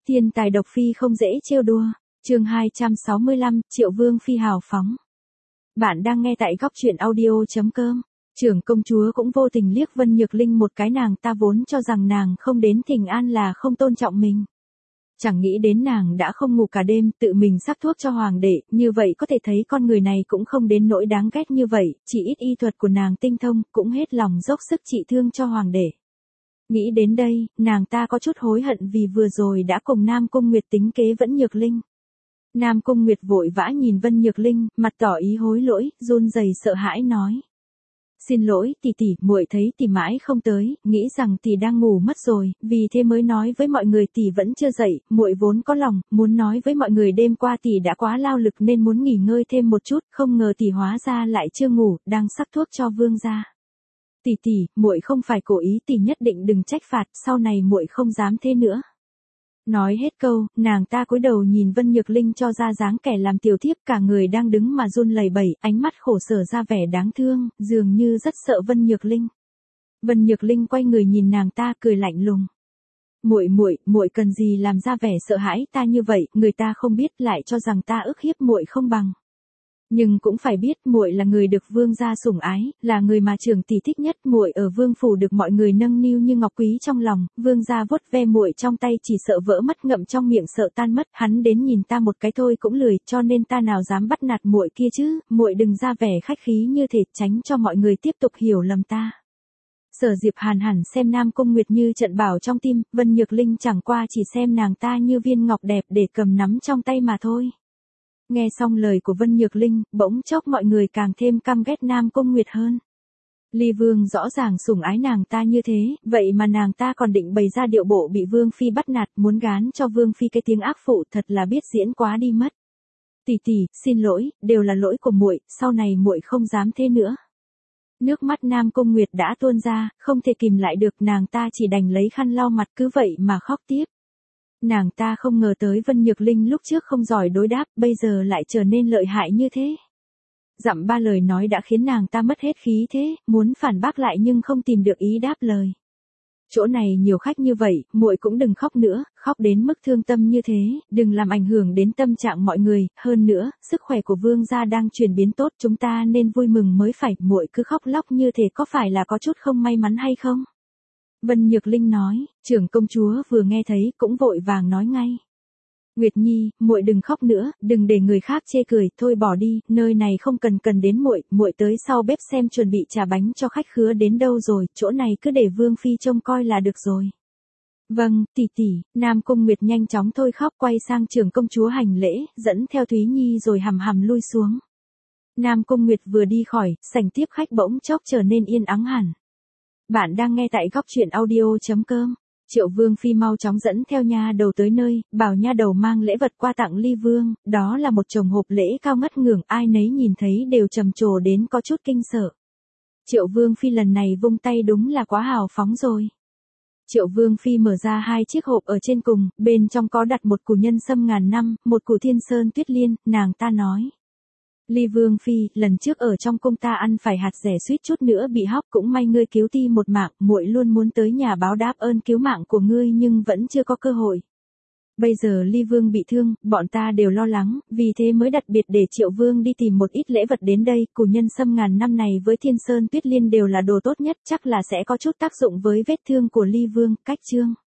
Thiên tài độc phi không dễ trêu đùa. Chương 265, Triệu Vương phi hào phóng. Bạn đang nghe tại góc truyện audio.com. Trưởng công chúa cũng vô tình liếc Vân Nhược Linh một cái, nàng ta vốn cho rằng nàng không đến thỉnh an là không tôn trọng mình. Chẳng nghĩ đến nàng đã không ngủ cả đêm, tự mình sắc thuốc cho hoàng đệ, như vậy có thể thấy con người này cũng không đến nỗi đáng ghét như vậy, chỉ ít y thuật của nàng tinh thông, cũng hết lòng dốc sức trị thương cho hoàng đệ. Nghĩ đến đây, nàng ta có chút hối hận vì vừa rồi đã cùng Nam Cung Nguyệt tính kế Vân Nhược Linh. Nam Cung Nguyệt vội vã nhìn Vân Nhược Linh, mặt tỏ ý hối lỗi, run rẩy sợ hãi nói: "Xin lỗi tỷ tỷ, muội thấy tỷ mãi không tới, nghĩ rằng tỷ đang ngủ mất rồi, vì thế mới nói với mọi người tỷ vẫn chưa dậy, muội vốn có lòng muốn nói với mọi người đêm qua tỷ đã quá lao lực nên muốn nghỉ ngơi thêm một chút, không ngờ tỷ hóa ra lại chưa ngủ, đang sắc thuốc cho vương gia. Tỷ tỷ, muội không phải cố ý, tỷ nhất định đừng trách phạt, sau này muội không dám thế nữa." Nói hết câu, nàng ta cúi đầu nhìn Vân Nhược Linh cho ra dáng kẻ làm tiểu thiếp, cả người đang đứng mà run lẩy bẩy, ánh mắt khổ sở ra vẻ đáng thương, dường như rất sợ Vân Nhược Linh. Vân Nhược Linh quay người nhìn nàng ta, cười lạnh lùng: "Muội cần gì làm ra vẻ sợ hãi ta như vậy, người ta không biết lại cho rằng ta ức hiếp muội không bằng. Nhưng cũng phải biết muội là người được vương gia sủng ái, là người mà trưởng tỷ thích nhất, muội ở vương phủ được mọi người nâng niu như ngọc quý trong lòng, vương gia vuốt ve muội trong tay chỉ sợ vỡ mất, ngậm trong miệng sợ tan mất, hắn đến nhìn ta một cái thôi cũng lười, cho nên ta nào dám bắt nạt muội kia chứ, muội đừng ra vẻ khách khí như thế, tránh cho mọi người tiếp tục hiểu lầm ta." Sở Diệp Hàn hẳn xem Nam Cung Nguyệt như trận bảo trong tim, Vân Nhược Linh chẳng qua chỉ xem nàng ta như viên ngọc đẹp để cầm nắm trong tay mà thôi. Nghe xong lời của Vân Nhược Linh, bỗng chốc mọi người càng thêm căm ghét Nam Cung Nguyệt hơn. Ly Vương rõ ràng sủng ái nàng ta như thế, vậy mà nàng ta còn định bày ra điệu bộ bị Vương Phi bắt nạt, muốn gán cho Vương Phi cái tiếng ác phụ, thật là biết diễn quá đi mất. "Tỷ tỷ, xin lỗi, đều là lỗi của muội, sau này muội không dám thế nữa." Nước mắt Nam Cung Nguyệt đã tuôn ra, không thể kìm lại được, nàng ta chỉ đành lấy khăn lau mặt, cứ vậy mà khóc tiếp. Nàng ta không ngờ tới Vân Nhược Linh lúc trước không giỏi đối đáp, bây giờ lại trở nên lợi hại như thế. Dặm ba lời nói đã khiến nàng ta mất hết khí thế, muốn phản bác lại nhưng không tìm được ý đáp lời. "Chỗ này nhiều khách như vậy, muội cũng đừng khóc nữa, khóc đến mức thương tâm như thế, đừng làm ảnh hưởng đến tâm trạng mọi người, hơn nữa, sức khỏe của vương gia đang chuyển biến tốt, chúng ta nên vui mừng mới phải, muội cứ khóc lóc như thế có phải là có chút không may mắn hay không?" Vân Nhược Linh nói. Trưởng công chúa vừa nghe thấy cũng vội vàng nói ngay: "Nguyệt Nhi, muội đừng khóc nữa, đừng để người khác chê cười, thôi bỏ đi, nơi này không cần đến muội, muội tới sau bếp xem chuẩn bị trà bánh cho khách khứa đến đâu rồi, chỗ này cứ để Vương Phi trông coi là được rồi." "Vâng, tỷ tỷ." Nam Cung Nguyệt nhanh chóng thôi khóc, quay sang trưởng công chúa hành lễ, dẫn theo Thúy Nhi rồi hầm hầm lui xuống. Nam Cung Nguyệt vừa đi khỏi, sảnh tiếp khách bỗng chốc trở nên yên ắng hẳn. Bạn đang nghe tại góc truyện audio.com. Triệu Vương Phi mau chóng dẫn theo nha đầu tới nơi, bảo nha đầu mang lễ vật qua tặng Ly Vương, đó là một chồng hộp lễ cao ngất ngưởng, ai nấy nhìn thấy đều trầm trồ đến có chút kinh sợ. Triệu Vương Phi lần này vung tay đúng là quá hào phóng rồi. Triệu Vương Phi mở ra hai chiếc hộp ở trên cùng, bên trong có đặt một củ nhân sâm ngàn năm, một củ thiên sơn tuyết liên, nàng ta nói: "Ly Vương Phi, lần trước ở trong cung ta ăn phải hạt rẻ suýt chút nữa bị hóc, cũng may ngươi cứu ti một mạng, muội luôn muốn tới nhà báo đáp ơn cứu mạng của ngươi nhưng vẫn chưa có cơ hội. Bây giờ Ly Vương bị thương, bọn ta đều lo lắng, vì thế mới đặc biệt để Triệu Vương đi tìm một ít lễ vật đến đây, củ nhân sâm ngàn năm này với thiên sơn tuyết liên đều là đồ tốt nhất, chắc là sẽ có chút tác dụng với vết thương của Ly Vương." Cách chương